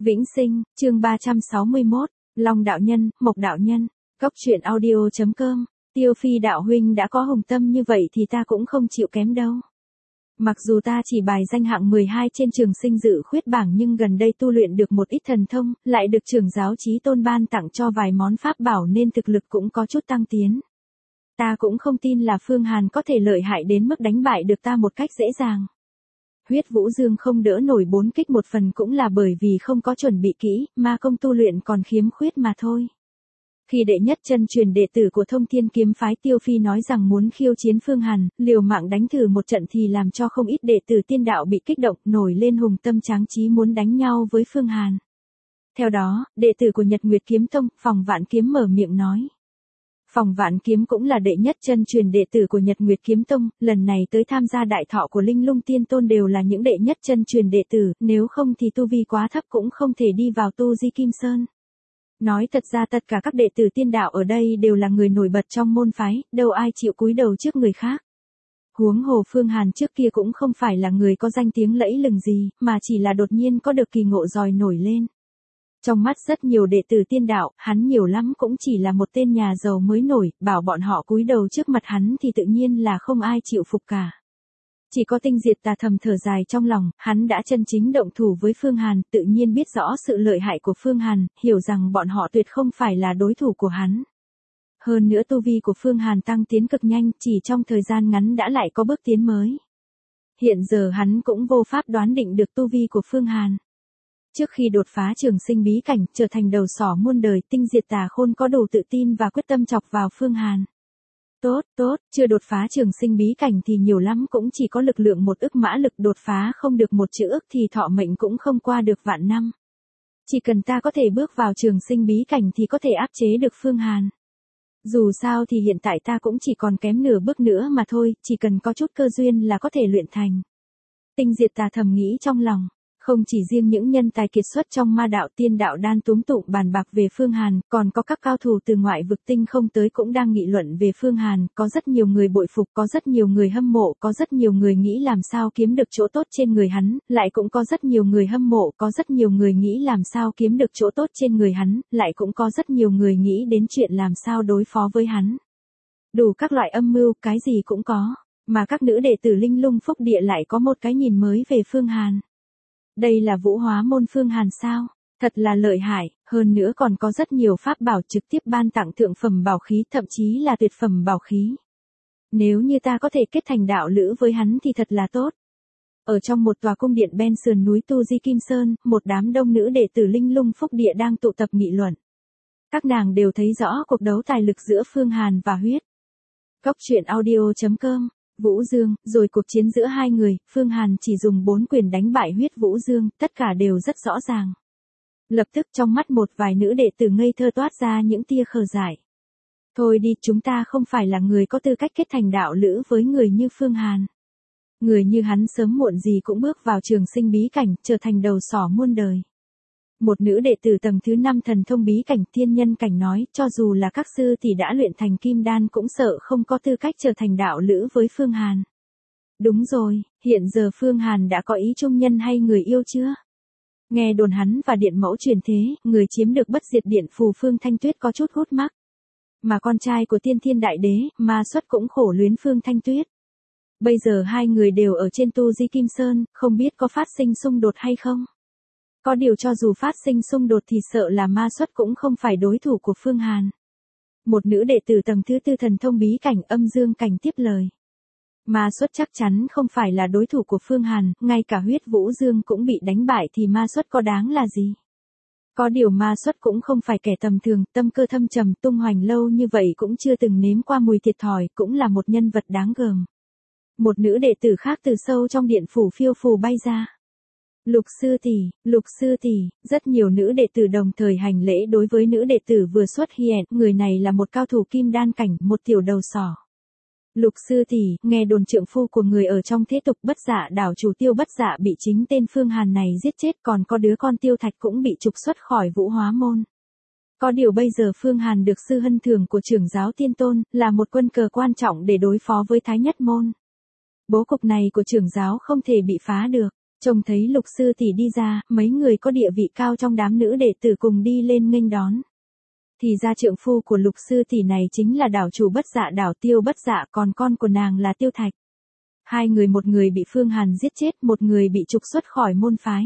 Vĩnh Sinh, chương 361, Long đạo nhân, Mộc đạo nhân, Cốc truyện audio.com, Tiêu Phi đạo huynh đã có hùng tâm như vậy thì ta cũng không chịu kém đâu. Mặc dù ta chỉ bài danh hạng 12 trên trường sinh dự khuyết bảng nhưng gần đây tu luyện được một ít thần thông, lại được trưởng giáo Chí Tôn ban tặng cho vài món pháp bảo nên thực lực cũng có chút tăng tiến. Ta cũng không tin là Phương Hàn có thể lợi hại đến mức đánh bại được ta một cách dễ dàng. Huyết Vũ Dương không đỡ nổi 4 kích một phần cũng là bởi vì không có chuẩn bị kỹ, ma công tu luyện còn khiếm khuyết mà thôi. Khi đệ nhất chân truyền đệ tử của Thông Thiên kiếm phái Tiêu Phi nói rằng muốn khiêu chiến Phương Hàn, liều mạng đánh thử một trận thì làm cho không ít đệ tử tiên đạo bị kích động, nổi lên hùng tâm tráng trí muốn đánh nhau với Phương Hàn. Theo đó, đệ tử của Nhật Nguyệt Kiếm Tông, Phòng Vạn Kiếm mở miệng nói. Phòng Vạn Kiếm cũng là đệ nhất chân truyền đệ tử của Nhật Nguyệt Kiếm Tông, lần này tới tham gia đại thọ của Linh Lung Tiên Tôn đều là những đệ nhất chân truyền đệ tử, nếu không thì tu vi quá thấp cũng không thể đi vào tu di Kim Sơn. Nói thật ra tất cả các đệ tử tiên đạo ở đây đều là người nổi bật trong môn phái, đâu ai chịu cúi đầu trước người khác. Huống hồ Phương Hàn trước kia cũng không phải là người có danh tiếng lẫy lừng gì, mà chỉ là đột nhiên có được kỳ ngộ dòi nổi lên. Trong mắt rất nhiều đệ tử tiên đạo, hắn nhiều lắm cũng chỉ là một tên nhà giàu mới nổi, bảo bọn họ cúi đầu trước mặt hắn thì tự nhiên là không ai chịu phục cả. Chỉ có Tinh Diệt Tà thầm thở dài trong lòng, hắn đã chân chính động thủ với Phương Hàn, tự nhiên biết rõ sự lợi hại của Phương Hàn, hiểu rằng bọn họ tuyệt không phải là đối thủ của hắn. Hơn nữa tu vi của Phương Hàn tăng tiến cực nhanh, chỉ trong thời gian ngắn đã lại có bước tiến mới. Hiện giờ hắn cũng vô pháp đoán định được tu vi của Phương Hàn. Trước khi đột phá trường sinh bí cảnh, trở thành đầu sỏ muôn đời, Tinh Diệt Tà Khôn có đủ tự tin và quyết tâm chọc vào Phương Hàn. Tốt, chưa đột phá trường sinh bí cảnh thì nhiều lắm cũng chỉ có lực lượng 1 ức mã lực, đột phá không được 1 chữ ức thì thọ mệnh cũng không qua được vạn năm. Chỉ cần ta có thể bước vào trường sinh bí cảnh thì có thể áp chế được Phương Hàn. Dù sao thì hiện tại ta cũng chỉ còn kém nửa bước nữa mà thôi, chỉ cần có chút cơ duyên là có thể luyện thành. Tinh Diệt Tà thầm nghĩ trong lòng. Không chỉ riêng những nhân tài kiệt xuất trong ma đạo tiên đạo đan túm tụng bàn bạc về Phương Hàn, còn có các cao thủ từ ngoại vực tinh không tới cũng đang nghị luận về Phương Hàn, có rất nhiều người bội phục, có rất nhiều người hâm mộ, có rất nhiều người nghĩ làm sao kiếm được chỗ tốt trên người hắn, lại cũng có rất nhiều người hâm mộ, có rất nhiều người nghĩ làm sao kiếm được chỗ tốt trên người hắn, lại cũng có rất nhiều người nghĩ đến chuyện làm sao đối phó với hắn. Đủ các loại âm mưu, cái gì cũng có, mà các nữ đệ tử Linh Lung Phúc Địa lại có một cái nhìn mới về Phương Hàn. Đây là Vũ Hóa môn Phương Hàn sao? Thật là lợi hại, hơn nữa còn có rất nhiều pháp bảo trực tiếp ban tặng thượng phẩm bảo khí, thậm chí là tuyệt phẩm bảo khí. Nếu như ta có thể kết thành đạo lữ với hắn thì thật là tốt. Ở trong một tòa cung điện bên sườn núi Tu Di Kim Sơn, một đám đông nữ đệ tử Linh Lung Phúc Địa đang tụ tập nghị luận. Các nàng đều thấy rõ cuộc đấu tài lực giữa Phương Hàn và Huyết. Cốc truyện audio.com, Vũ Dương, rồi cuộc chiến giữa hai người, Phương Hàn chỉ dùng 4 quyền đánh bại Huyết Vũ Dương, tất cả đều rất rõ ràng. Lập tức trong mắt một vài nữ đệ tử ngây thơ toát ra những tia khờ dại. Thôi đi, chúng ta không phải là người có tư cách kết thành đạo lữ với người như Phương Hàn. Người như hắn sớm muộn gì cũng bước vào trường sinh bí cảnh, trở thành đầu sỏ muôn đời. Một nữ đệ tử tầng thứ 5 thần thông bí cảnh thiên nhân cảnh nói, cho dù là các sư thì đã luyện thành kim đan cũng sợ không có tư cách trở thành đạo lữ với Phương Hàn. Đúng rồi, hiện giờ Phương Hàn đã có ý trung nhân hay người yêu chưa? Nghe đồn hắn và điện mẫu truyền thế, người chiếm được bất diệt điện phù Phương Thanh Tuyết có chút hút mắc. Mà con trai của Tiên Thiên Đại Đế, Ma Xuất cũng khổ luyến Phương Thanh Tuyết. Bây giờ hai người đều ở trên Tu Di Kim Sơn, không biết có phát sinh xung đột hay không? Có điều cho dù phát sinh xung đột thì sợ là Ma Xuất cũng không phải đối thủ của Phương Hàn. Một nữ đệ tử tầng thứ 4 thần thông bí cảnh Âm Dương cảnh tiếp lời. Ma Xuất chắc chắn không phải là đối thủ của Phương Hàn, ngay cả Huyết Vũ Dương cũng bị đánh bại thì Ma Xuất có đáng là gì? Có điều Ma Xuất cũng không phải kẻ tầm thường, tâm cơ thâm trầm, tung hoành lâu như vậy cũng chưa từng nếm qua mùi thiệt thòi, cũng là một nhân vật đáng gờm. Một nữ đệ tử khác từ sâu trong điện phủ phiêu phù bay ra. Lục sư tỷ, rất nhiều nữ đệ tử đồng thời hành lễ đối với nữ đệ tử vừa xuất hiện, người này là một cao thủ kim đan cảnh, một tiểu đầu sỏ. Lục sư tỷ, nghe đồn trượng phu của người ở trong thế tục Bất Dạ đảo chủ Tiêu Bất Dạ bị chính tên Phương Hàn này giết chết, còn có đứa con Tiêu Thạch cũng bị trục xuất khỏi Vũ Hóa môn. Có điều bây giờ Phương Hàn được sư hân thường của trưởng giáo Tiên Tôn, là một quân cờ quan trọng để đối phó với Thái Nhất môn. Bố cục này của trưởng giáo không thể bị phá được. Trông thấy Lục sư tỷ đi ra, mấy người có địa vị cao trong đám nữ đệ tử cùng đi lên nghênh đón. Thì ra trượng phu của Lục sư tỷ này chính là đảo chủ Bất Dạ đảo Tiêu Bất Dạ, còn con của nàng là Tiêu Thạch. Hai người, một người bị Phương Hàn giết chết, một người bị trục xuất khỏi môn phái.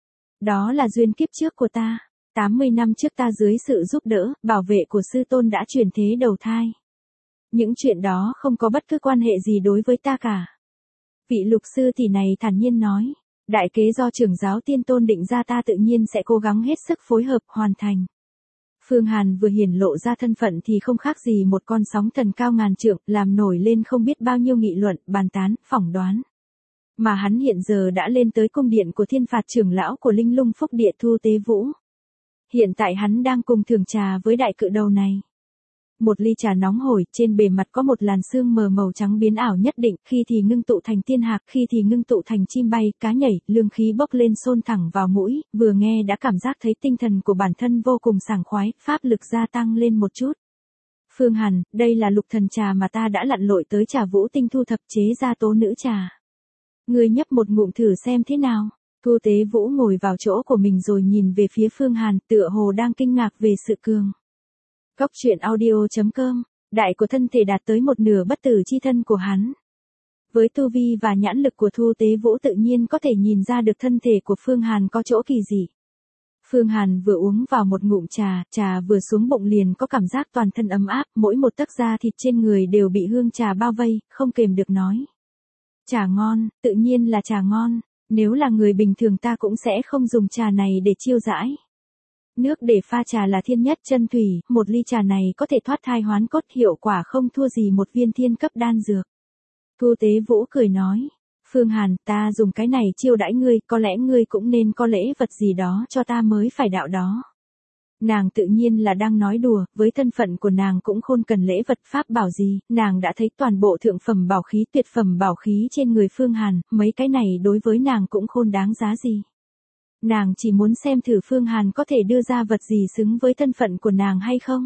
Đó là duyên kiếp trước của ta. 80 năm trước ta dưới sự giúp đỡ, bảo vệ của sư tôn đã chuyển thế đầu thai. Những chuyện đó không có bất cứ quan hệ gì đối với ta cả. Vị Lục sư tỷ này thản nhiên nói. Đại kế do trưởng giáo Tiên Tôn định ra ta tự nhiên sẽ cố gắng hết sức phối hợp hoàn thành. Phương Hàn vừa hiển lộ ra thân phận thì không khác gì một con sóng thần cao ngàn trượng, làm nổi lên không biết bao nhiêu nghị luận, bàn tán, phỏng đoán. Mà hắn hiện giờ đã lên tới cung điện của Thiên Phạt trưởng lão của Linh Lung Phúc Địa Thu Tế Vũ. Hiện tại hắn đang cùng thưởng trà với đại cự đầu này. Một ly trà nóng hổi, trên bề mặt có một làn sương mờ màu trắng biến ảo nhất định, khi thì ngưng tụ thành tiên hạc, khi thì ngưng tụ thành chim bay, cá nhảy, lương khí bốc lên xôn thẳng vào mũi, vừa nghe đã cảm giác thấy tinh thần của bản thân vô cùng sảng khoái, pháp lực gia tăng lên một chút. Phương Hàn, đây là lục thần trà mà ta đã lặn lội tới Trà Vũ Tinh thu thập chế ra tố nữ trà. Ngươi nhấp một ngụm thử xem thế nào. Thu Tế Vũ ngồi vào chỗ của mình rồi nhìn về phía Phương Hàn, tựa hồ đang kinh ngạc về sự cường. Góc truyện audio.com, đại của thân thể đạt tới một nửa bất tử chi thân của hắn. Với tu vi và nhãn lực của Thu Tế Vũ tự nhiên có thể nhìn ra được thân thể của Phương Hàn có chỗ kỳ dị. Phương Hàn vừa uống vào một ngụm trà, trà vừa xuống bụng liền có cảm giác toàn thân ấm áp, mỗi một tấc da thịt trên người đều bị hương trà bao vây, không kềm được nói. Trà ngon, tự nhiên là trà ngon, nếu là người bình thường ta cũng sẽ không dùng trà này để chiêu đãi. Nước để pha trà là thiên nhất chân thủy, một ly trà này có thể thoát thai hoán cốt, hiệu quả không thua gì một viên thiên cấp đan dược. Thu Tế Vũ cười nói, Phương Hàn, ta dùng cái này chiêu đãi ngươi, có lẽ ngươi cũng nên có lễ vật gì đó cho ta mới phải đạo đó. Nàng tự nhiên là đang nói đùa, với thân phận của nàng cũng khôn cần lễ vật pháp bảo gì, nàng đã thấy toàn bộ thượng phẩm bảo khí, tuyệt phẩm bảo khí trên người Phương Hàn, mấy cái này đối với nàng cũng khôn đáng giá gì. Nàng chỉ muốn xem thử Phương Hàn có thể đưa ra vật gì xứng với thân phận của nàng hay không.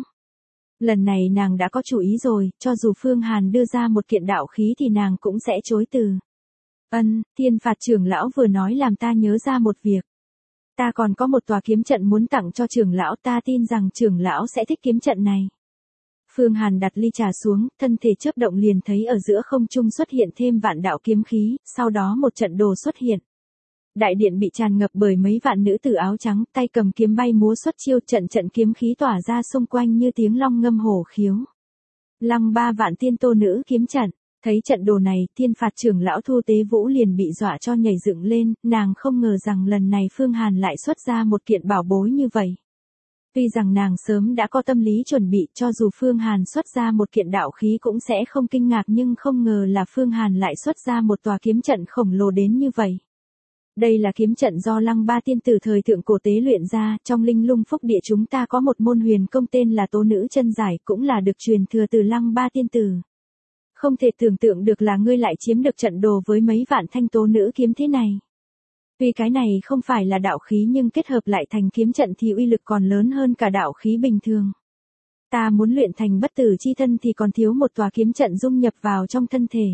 Lần này nàng đã có chủ ý rồi, cho dù Phương Hàn đưa ra một kiện đạo khí thì nàng cũng sẽ chối từ. Thiên Phạt trưởng lão vừa nói làm ta nhớ ra một việc. Ta còn có một tòa kiếm trận muốn tặng cho trưởng lão, ta tin rằng trưởng lão sẽ thích kiếm trận này. Phương Hàn đặt ly trà xuống, thân thể chớp động liền thấy ở giữa không trung xuất hiện thêm vạn đạo kiếm khí, sau đó một trận đồ xuất hiện. Đại điện bị tràn ngập bởi mấy vạn nữ tử áo trắng, tay cầm kiếm bay múa xuất chiêu, trận trận kiếm khí tỏa ra xung quanh như tiếng long ngâm hổ khiếu. Lăng 3 vạn tiên tô nữ kiếm trận. Thấy trận đồ này, Thiên Phạt trưởng lão Thu Tế Vũ liền bị dọa cho nhảy dựng lên, nàng không ngờ rằng lần này Phương Hàn lại xuất ra một kiện bảo bối như vậy. Tuy rằng nàng sớm đã có tâm lý chuẩn bị, cho dù Phương Hàn xuất ra một kiện đạo khí cũng sẽ không kinh ngạc, nhưng không ngờ là Phương Hàn lại xuất ra một tòa kiếm trận khổng lồ đến như vậy. Đây là kiếm trận do Lăng Ba tiên tử thời thượng cổ tế luyện ra, trong Linh Lung Phúc Địa chúng ta có một môn huyền công tên là Tố Nữ Chân Giải, cũng là được truyền thừa từ Lăng Ba tiên tử. Không thể tưởng tượng được là ngươi lại chiếm được trận đồ với mấy vạn thanh tố nữ kiếm thế này. Tuy cái này không phải là đạo khí nhưng kết hợp lại thành kiếm trận thì uy lực còn lớn hơn cả đạo khí bình thường. Ta muốn luyện thành bất tử chi thân thì còn thiếu một tòa kiếm trận dung nhập vào trong thân thể.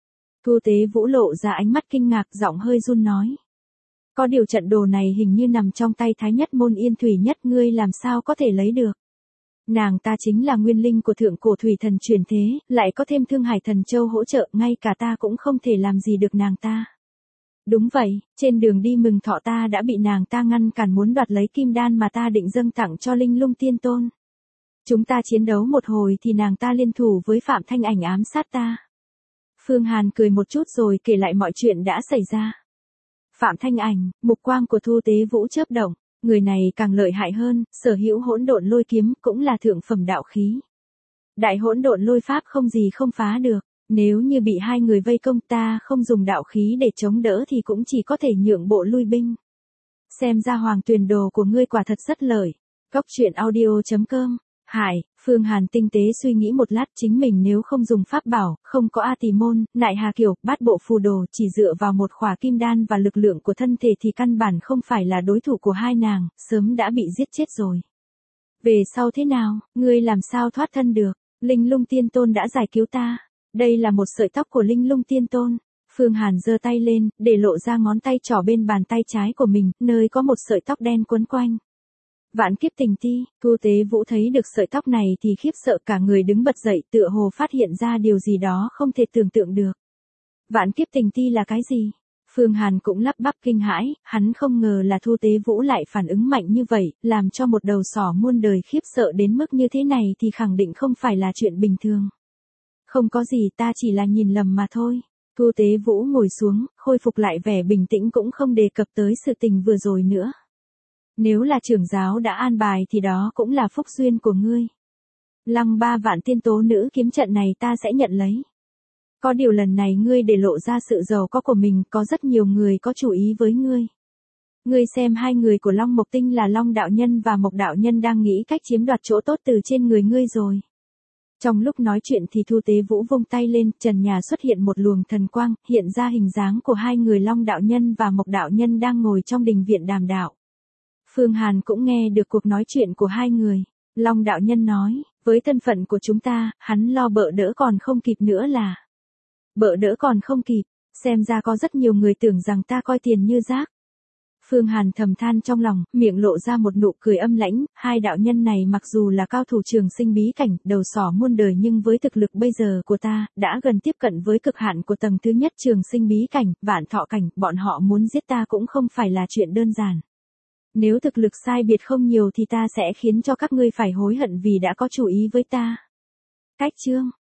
Thu Tế Vũ lộ ra ánh mắt kinh ngạc, giọng hơi run nói. Có điều trận đồ này hình như nằm trong tay Thái Nhất Môn Yên Thủy Nhất, ngươi làm sao có thể lấy được. Nàng ta chính là nguyên linh của thượng cổ thủy thần truyền thế, lại có thêm Thương Hải Thần Châu hỗ trợ, ngay cả ta cũng không thể làm gì được nàng ta. Đúng vậy, trên đường đi mừng thọ ta đã bị nàng ta ngăn cản, muốn đoạt lấy kim đan mà ta định dâng tặng cho Linh Lung Tiên Tôn. Chúng ta chiến đấu một hồi thì nàng ta liên thủ với Phạm Thanh Ảnh ám sát ta. Phương Hàn cười một chút rồi kể lại mọi chuyện đã xảy ra. Phạm Thanh Ảnh, mục quang của Thu Tế Vũ chớp động. Người này càng lợi hại hơn, sở hữu hỗn độn lôi kiếm, cũng là thượng phẩm đạo khí. Đại hỗn độn lôi pháp không gì không phá được, nếu như bị hai người vây công ta không dùng đạo khí để chống đỡ thì cũng chỉ có thể nhượng bộ lui binh. Xem ra Hoàng Tuyền đồ của ngươi quả thật rất lợi. Góc truyện audio.com. Phương Hàn tinh tế suy nghĩ một lát, chính mình nếu không dùng pháp bảo, không có A Tỳ Môn, Nại Hà Kiều, Bát Bộ Phù Đồ, chỉ dựa vào một khỏa kim đan và lực lượng của thân thể thì căn bản không phải là đối thủ của hai nàng, sớm đã bị giết chết rồi. Về sau thế nào, ngươi làm sao thoát thân được? Linh Lung Tiên Tôn đã giải cứu ta. Đây là một sợi tóc của Linh Lung Tiên Tôn. Phương Hàn giơ tay lên, để lộ ra ngón tay trỏ bên bàn tay trái của mình, nơi có một sợi tóc đen quấn quanh. Vạn kiếp tình ti, Thu Tế Vũ thấy được sợi tóc này thì khiếp sợ cả người đứng bật dậy, tựa hồ phát hiện ra điều gì đó không thể tưởng tượng được. Vạn kiếp tình ti là cái gì? Phương Hàn cũng lắp bắp kinh hãi, hắn không ngờ là Thu Tế Vũ lại phản ứng mạnh như vậy, làm cho một đầu sỏ muôn đời khiếp sợ đến mức như thế này thì khẳng định không phải là chuyện bình thường. Không có gì, ta chỉ là nhìn lầm mà thôi. Thu Tế Vũ ngồi xuống, khôi phục lại vẻ bình tĩnh cũng không đề cập tới sự tình vừa rồi nữa. Nếu là trưởng giáo đã an bài thì đó cũng là phúc duyên của ngươi. Lăng 3 vạn tiên tố nữ kiếm trận này ta sẽ nhận lấy. Có điều lần này ngươi để lộ ra sự giàu có của mình, có rất nhiều người có chủ ý với ngươi. Ngươi xem hai người của Long Mộc Tinh là Long đạo nhân và Mộc đạo nhân đang nghĩ cách chiếm đoạt chỗ tốt từ trên người ngươi rồi. Trong lúc nói chuyện thì Thu Tế Vũ vung tay lên, trần nhà xuất hiện một luồng thần quang, hiện ra hình dáng của hai người Long đạo nhân và Mộc đạo nhân đang ngồi trong đình viện đàm đạo. Phương Hàn cũng nghe được cuộc nói chuyện của hai người. Long đạo nhân nói, với thân phận của chúng ta, hắn lo bợ đỡ còn không kịp nữa là. Bợ đỡ còn không kịp, xem ra có rất nhiều người tưởng rằng ta coi tiền như rác. Phương Hàn thầm than trong lòng, miệng lộ ra một nụ cười âm lãnh, hai đạo nhân này mặc dù là cao thủ trường sinh bí cảnh, đầu sỏ muôn đời nhưng với thực lực bây giờ của ta, đã gần tiếp cận với cực hạn của tầng thứ nhất trường sinh bí cảnh, vạn thọ cảnh, bọn họ muốn giết ta cũng không phải là chuyện đơn giản. Nếu thực lực sai biệt không nhiều thì ta sẽ khiến cho các ngươi phải hối hận vì đã có chủ ý với ta. Cách chương